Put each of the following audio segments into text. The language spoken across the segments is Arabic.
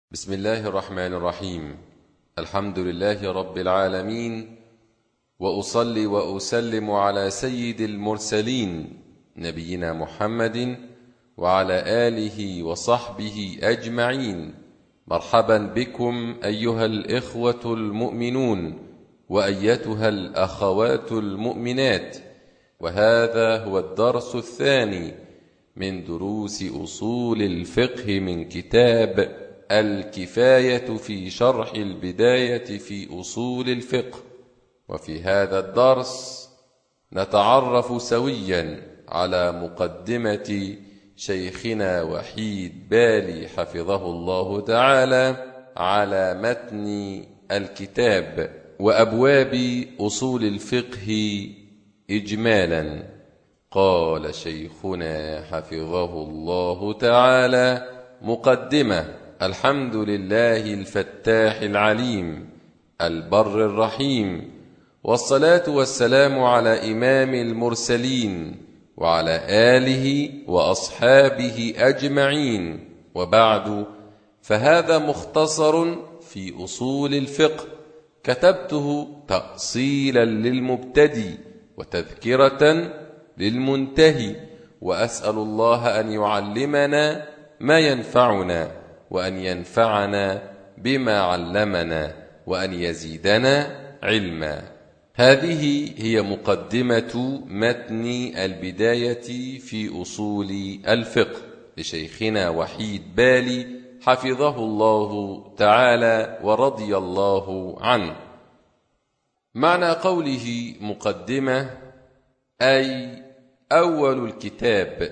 بسم الله الرحمن الرحيم. الحمد لله رب العالمين، وأصلي وأسلم على سيد المرسلين نبينا محمد وعلى آله وصحبه أجمعين. مرحبا بكم أيها الإخوة المؤمنون وأيتها الأخوات المؤمنات، وهذا هو الدرس الثاني من دروس أصول الفقه من كتاب الكفاية في شرح البداية في أصول الفقه. وفي هذا الدرس نتعرف سويا على مقدمة شيخنا وحيد بالي حفظه الله تعالى على متن الكتاب وأبواب أصول الفقه إجمالا. قال شيخنا حفظه الله تعالى: مقدمة. الحمد لله الفتاح العليم البر الرحيم، والصلاة والسلام على إمام المرسلين وعلى آله وأصحابه أجمعين، وبعد، فهذا مختصر في أصول الفقه كتبته تأصيلا للمبتدئ وتذكرة للمنتهي، وأسأل الله أن يعلمنا ما ينفعنا، وأن ينفعنا بما علمنا، وأن يزيدنا علما. هذه هي مقدمة متن البداية في أصول الفقه لشيخنا وحيد بالي حفظه الله تعالى ورضي الله عنه. معنى قوله مقدمة أي أول الكتاب،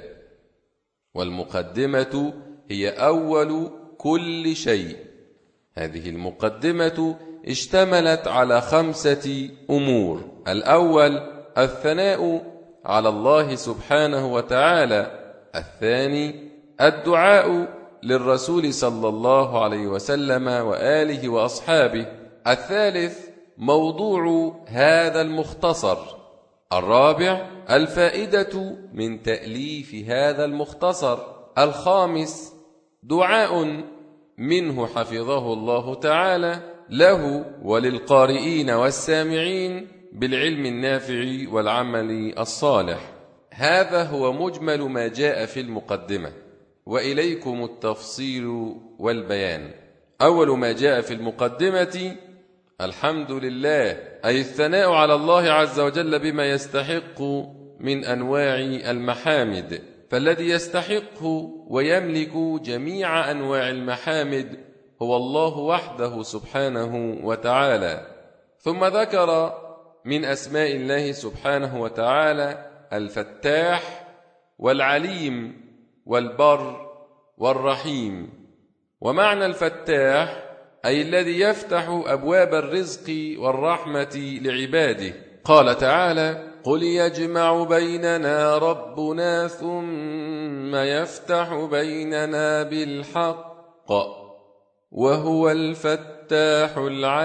والمقدمة هي أول كل شيء. هذه المقدمة اشتملت على 5 أمور: الأول الثناء على الله سبحانه وتعالى، الثاني الدعاء للرسول صلى الله عليه وسلم وآله وأصحابه، الثالث موضوع هذا المختصر، الرابع الفائدة من تأليف هذا المختصر، الخامس دعاء منه حفظه الله تعالى له وللقارئين والسامعين بالعلم النافع والعمل الصالح. هذا هو مجمل ما جاء في المقدمة، وإليكم التفصيل والبيان. أول ما جاء في المقدمة الحمد لله، أي الثناء على الله عز وجل بما يستحق من أنواع المحامد، فالذي يستحق ويملك جميع أنواع المحامد هو الله وحده سبحانه وتعالى. ثم ذكر من أسماء الله سبحانه وتعالى الفتاح والعليم والبر والرحيم. ومعنى الفتاح أي الذي يفتح أبواب الرزق والرحمة لعباده. قال تعالى: قل يجمع بيننا ربنا ثم يفتح بيننا بالحق وهو الفتاح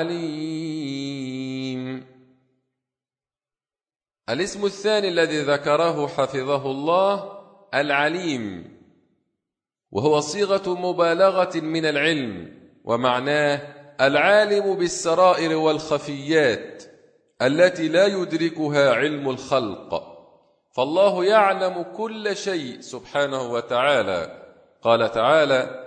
العليم. الاسم الثاني الذي ذكره حفظه الله العليم، وهو صيغة مبالغة من العلم، ومعناه العالم بالسرائر والخفيات التي لا يدركها علم الخلق، فالله يعلم كل شيء سبحانه وتعالى. قال تعالى: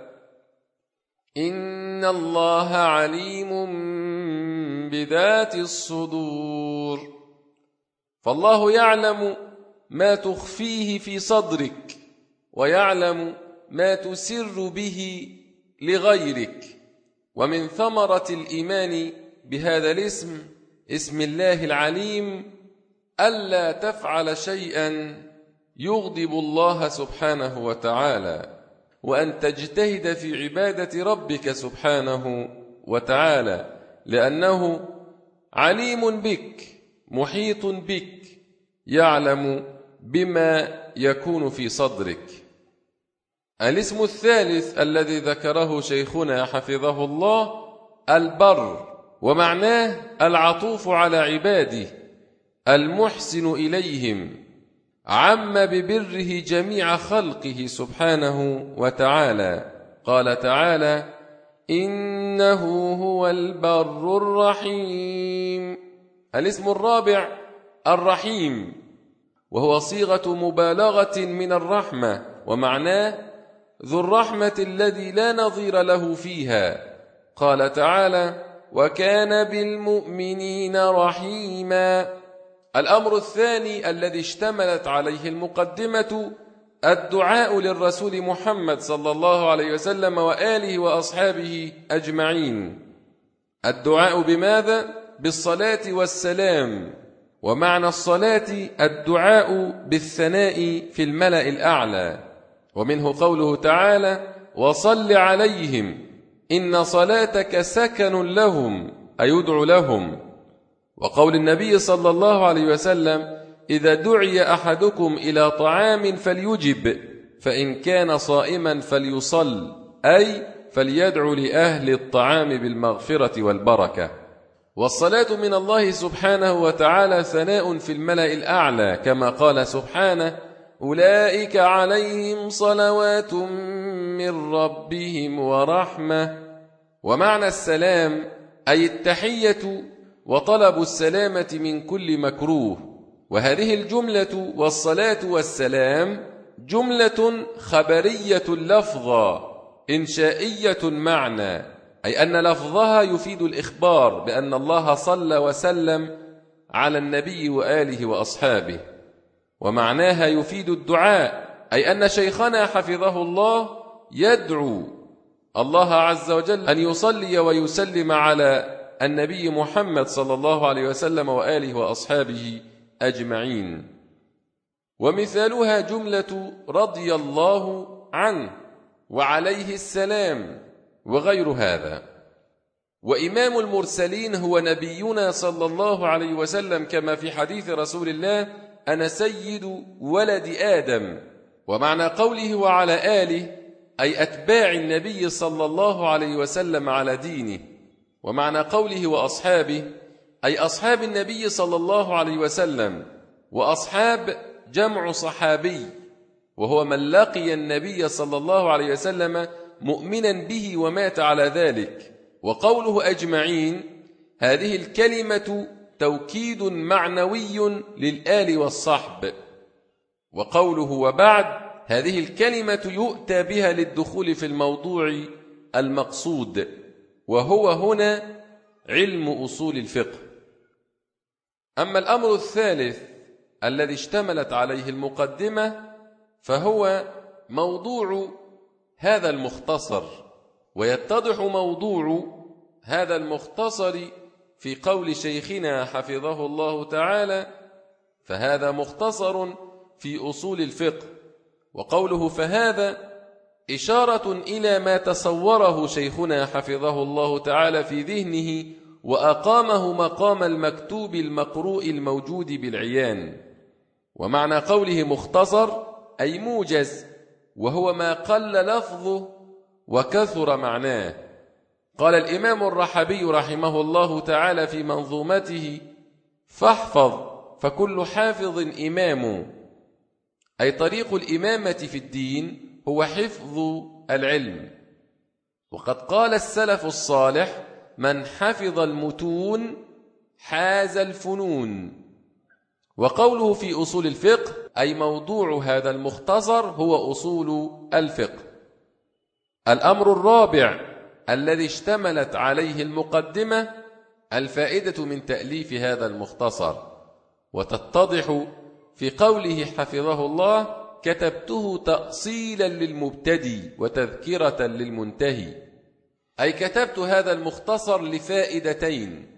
إن الله عليم بذات الصدور، فالله يعلم ما تخفيه في صدرك، ويعلم ما تسر به لغيرك. ومن ثمرة الإيمان بهذا الاسم، اسم الله العليم، ألا تفعل شيئا يغضب الله سبحانه وتعالى، وأن تجتهد في عبادة ربك سبحانه وتعالى، لأنه عليم بك محيط بك، يعلم بما يكون في صدرك. الاسم الثالث الذي ذكره شيخنا حفظه الله البر، ومعناه العطوف على عباده المحسن إليهم، عم ببره جميع خلقه سبحانه وتعالى. قال تعالى: إنه هو البر الرحيم. الاسم الرابع الرحيم، وهو صيغة مبالغة من الرحمة، ومعناه ذو الرحمة الذي لا نظير له فيها. قال تعالى: وكان بالمؤمنين رحيما. الأمر الثاني الذي اشتملت عليه المقدمة الدعاء للرسول محمد صلى الله عليه وسلم وآله وأصحابه أجمعين. الدعاء بماذا؟ بالصلاة والسلام. ومعنى الصلاة الدعاء بالثناء في الملأ الأعلى، ومنه قوله تعالى: وصل عليهم إن صلاتك سكن لهم، أي يدعو لهم. وقول النبي صلى الله عليه وسلم: إذا دعي أحدكم إلى طعام فليجب، فإن كان صائما فليصل، أي فليدعو لأهل الطعام بالمغفرة والبركة. والصلاة من الله سبحانه وتعالى ثناء في الملأ الأعلى، كما قال سبحانه: أولئك عليهم صلوات من ربهم ورحمة. ومعنى السلام أي التحية وطلب السلامة من كل مكروه. وهذه الجملة والصلاة والسلام جملة خبرية لفظا إنشائية معنى، أي أن لفظها يفيد الإخبار بأن الله صلى وسلم على النبي وآله وأصحابه، ومعناها يفيد الدعاء، أي أن شيخنا حفظه الله يدعو الله عز وجل أن يصلي ويسلم على النبي محمد صلى الله عليه وسلم وآله وأصحابه أجمعين. ومثالها جملة رضي الله عنه وعليه السلام وغير هذا. وإمام المرسلين هو نبينا صلى الله عليه وسلم، كما في حديث رسول الله: أنا سيد ولد آدم. ومعنى قوله وعلى آله أي أتباع النبي صلى الله عليه وسلم على دينه. ومعنى قوله وأصحابه أي أصحاب النبي صلى الله عليه وسلم. وأصحاب جمع صحابي، وهو من لقي النبي صلى الله عليه وسلم مؤمنا به ومات على ذلك. وقوله أجمعين هذه الكلمة توكيد معنوي للآل والصحب. وقوله وبعد هذه الكلمة يؤتى بها للدخول في الموضوع المقصود، وهو هنا علم أصول الفقه. أما الأمر الثالث الذي اشتملت عليه المقدمة فهو موضوع هذا المختصر. ويتضح موضوع هذا المختصر في قول شيخنا حفظه الله تعالى: فهذا مختصر في أصول الفقه. وقوله فهذا إشارة إلى ما تصوره شيخنا حفظه الله تعالى في ذهنه وأقامه مقام المكتوب المقروء الموجود بالعيان. ومعنى قوله مختصر أي موجز، وهو ما قل لفظه وكثر معناه. قال الإمام الرحبي رحمه الله تعالى في منظومته: فاحفظ فكل حافظ إمام، أي طريق الإمامة في الدين هو حفظ العلم. وقد قال السلف الصالح: من حفظ المتون حاز الفنون. وقوله في أصول الفقه أي موضوع هذا المختصر هو أصول الفقه. الأمر الرابع الذي اشتملت عليه المقدمة الفائدة من تأليف هذا المختصر، وتتضح في قوله حفظه الله: كتبته تأصيلا للمبتدي وتذكرة للمنتهي، أي كتبت هذا المختصر لفائدتين: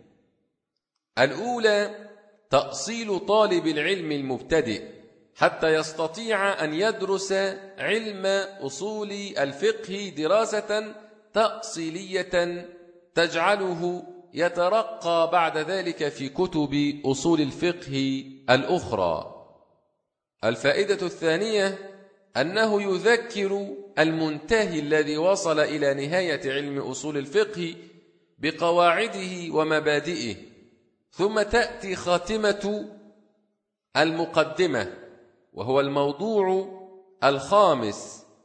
الأولى تأصيل طالب العلم المبتدئ حتى يستطيع أن يدرس علم أصول الفقه دراسة تأصيلية تجعله يترقى بعد ذلك في كتب أصول الفقه الأخرى. الفائدة الثانية أنه يذكر المنتهي الذي وصل إلى نهاية علم أصول الفقه بقواعده ومبادئه، ثم تأتي خاتمة المقدمة، وهو الموضوع الخامس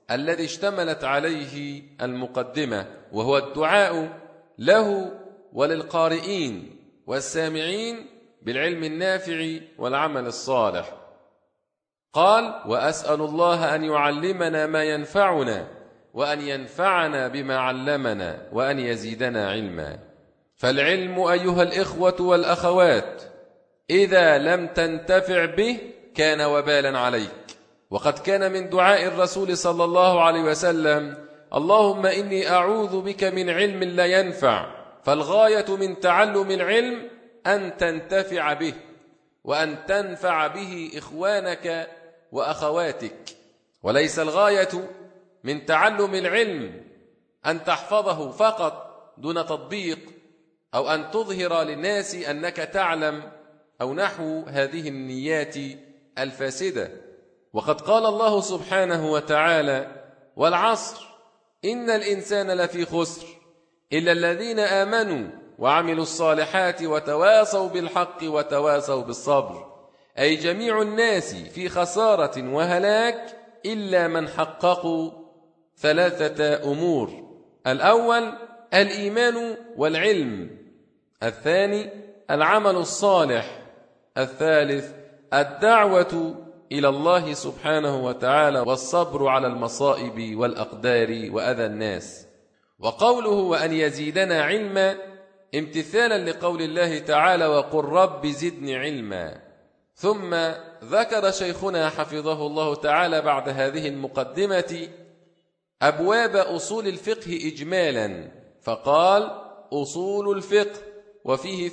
الذي اشتملت عليه المقدمة، وهو الدعاء له وللقارئين والسامعين بالعلم النافع والعمل الصالح. قال: وأسأل الله أن يعلمنا ما ينفعنا وأن ينفعنا بما علمنا وأن يزيدنا علما. فالعلم أيها الإخوة والأخوات إذا لم تنتفع به كان وبالا عليك. وقد كان من دعاء الرسول صلى الله عليه وسلم: اللهم إني أعوذ بك من علم لا ينفع. فالغاية من تعلم العلم أن تنتفع به وأن تنفع به إخوانك وأخواتك، وليس الغاية من تعلم العلم أن تحفظه فقط دون تطبيق، أو أن تظهر للناس أنك تعلم، أو نحو هذه النيات الفاسدة. وقد قال الله سبحانه وتعالى: والعصر إن الإنسان لفي خسر إلا الذين آمنوا وعملوا الصالحات وتواصوا بالحق وتواصوا بالصبر. أي جميع الناس في خسارة وهلاك إلا من حققوا ثلاثة أمور: الأول الإيمان والعلم، الثاني العمل الصالح، الثالث الدعوة إلى الله سبحانه وتعالى والصبر على المصائب والأقدار وأذى الناس. وقوله وأن يزيدنا علما امتثالا لقول الله تعالى: وقل رب زدني علما. ثم ذكر شيخنا حفظه الله تعالى بعد هذه المقدمة أبواب أصول الفقه إجمالا، فقال: أصول الفقه، وفيه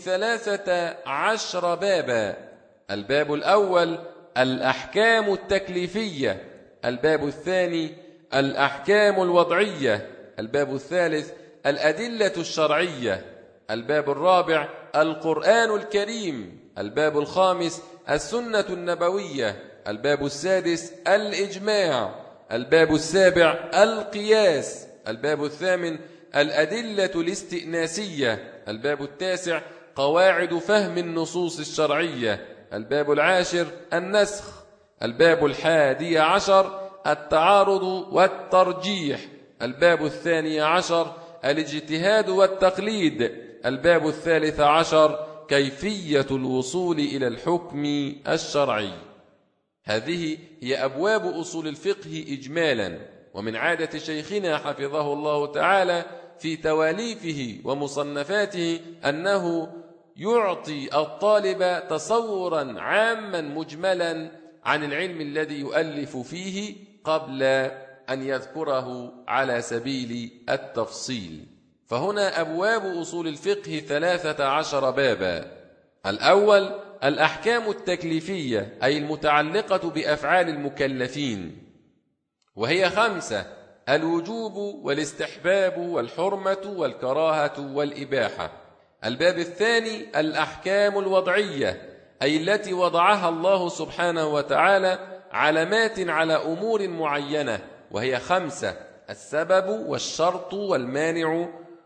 13 بابا. الباب الأول الأحكام التكليفية، الباب الثاني الأحكام الوضعية، الباب الثالث الأدلة الشرعية، الباب الرابع القرآن الكريم، الباب الخامس السنة النبوية، الباب السادس الإجماع، الباب السابع القياس، الباب الثامن الأدلة الاستئناسية، الباب التاسع قواعد فهم النصوص الشرعية، الباب العاشر النسخ، الباب 11 التعارض والترجيح، الباب 12 الاجتهاد والتقليد، الباب 13 كيفية الوصول إلى الحكم الشرعي. هذه هي أبواب أصول الفقه إجمالا. ومن عادة شيخنا حفظه الله تعالى في تواليفه ومصنفاته أنه يعطي الطالب تصورا عاما مجملا عن العلم الذي يؤلف فيه قبل أن يذكره على سبيل التفصيل. فهنا أبواب أصول الفقه 13 بابا. الأول الأحكام التكليفية، أي المتعلقة بأفعال المكلفين، وهي 5: الوجوب والاستحباب والحرمة والكراهة والإباحة. الباب الثاني الأحكام الوضعية، أي التي وضعها الله سبحانه وتعالى علامات على أمور معينة، وهي 5: السبب والشرط والمانع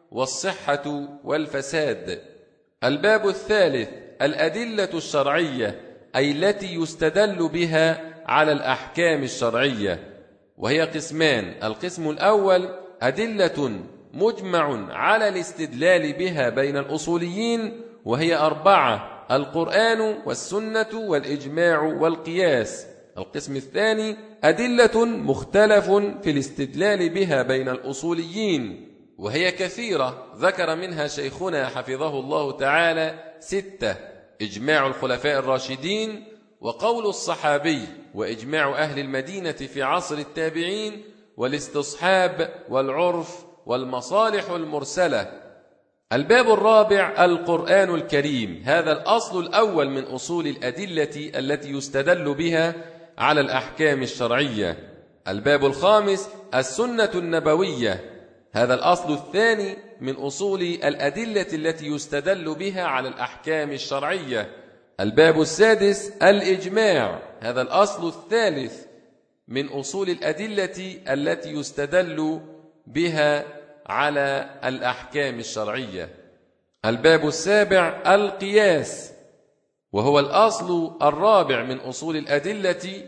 والصحة والفساد. الباب الثالث الأدلة الشرعية، أي التي يستدل بها على الأحكام الشرعية، وهي قسمان: القسم الأول أدلة مجمع على الاستدلال بها بين الأصوليين، وهي 4: القرآن والسنة والإجماع والقياس. القسم الثاني أدلة مختلف في الاستدلال بها بين الأصوليين، وهي كثيرة، ذكر منها شيخنا حفظه الله تعالى 6: إجماع الخلفاء الراشدين، وقول الصحابي، وإجماع أهل المدينة في عصر التابعين، والاستصحاب والعرف والمصالح المرسلة. الباب الرابع القرآن الكريم، هذا الأصل الأول من أصول الأدلة التي يستدل بها على الأحكام الشرعية. الباب الخامس السنة النبوية، هذا الأصل الثاني من أصول الأدلة التي يستدل بها على الأحكام الشرعية. الباب السادس الإجماع، هذا الأصل الثالث من أصول الأدلة التي يستدل بها على الأحكام الشرعية. الباب السابع القياس، وهو الأصل الرابع من أصول الأدلة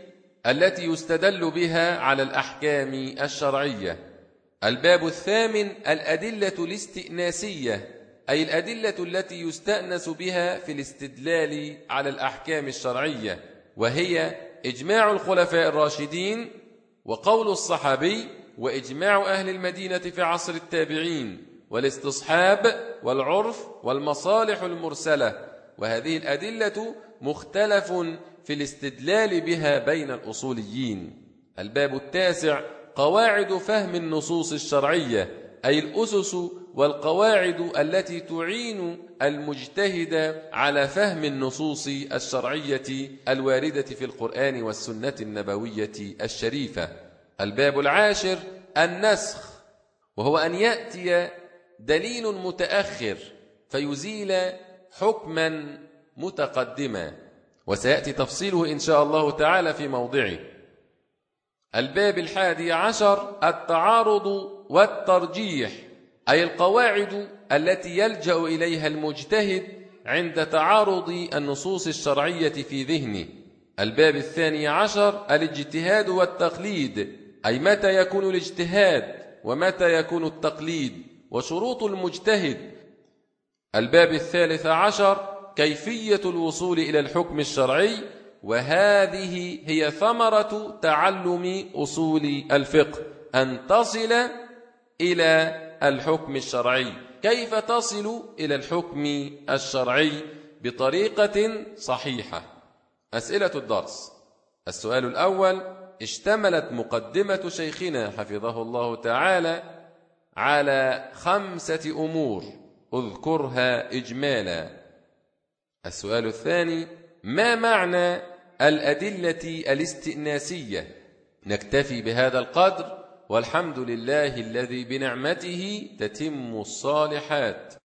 التي يستدل بها على الأحكام الشرعية. الباب الثامن الأدلة الاستئناسية، أي الأدلة التي يستأنس بها في الاستدلال على الأحكام الشرعية، وهي إجماع الخلفاء الراشدين، وقول الصحابي، وإجماع أهل المدينة في عصر التابعين، والاستصحاب، والعرف، والمصالح المرسلة. وهذه الأدلة مختلف في الاستدلال بها بين الأصوليين. الباب التاسع قواعد فهم النصوص الشرعية، أي الأسس والقواعد التي تعين المجتهد على فهم النصوص الشرعية الواردة في القرآن والسنة النبوية الشريفة. الباب العاشر النسخ، وهو أن يأتي دليل متأخر فيزيل حكما متقدما، وسيأتي تفصيله إن شاء الله تعالى في موضعه. الباب الحادي عشر التعارض والترجيح، أي القواعد التي يلجأ إليها المجتهد عند تعارض النصوص الشرعية في ذهنه. الباب الثاني عشر الاجتهاد والتقليد، أي متى يكون الاجتهاد ومتى يكون التقليد، وشروط المجتهد. الباب الثالث عشر كيفية الوصول إلى الحكم الشرعي، وهذه هي ثمرة تعلم أصول الفقه، أن تصل إلى الحكم الشرعي. كيف تصل إلى الحكم الشرعي بطريقة صحيحة؟ أسئلة الدرس. السؤال الأول: اشتملت مقدمة شيخنا حفظه الله تعالى على 5 أمور، اذكرها إجمالا. السؤال الثاني: ما معنى الأدلة الاستئناسية؟ نكتفي بهذا القدر، والحمد لله الذي بنعمته تتم الصالحات.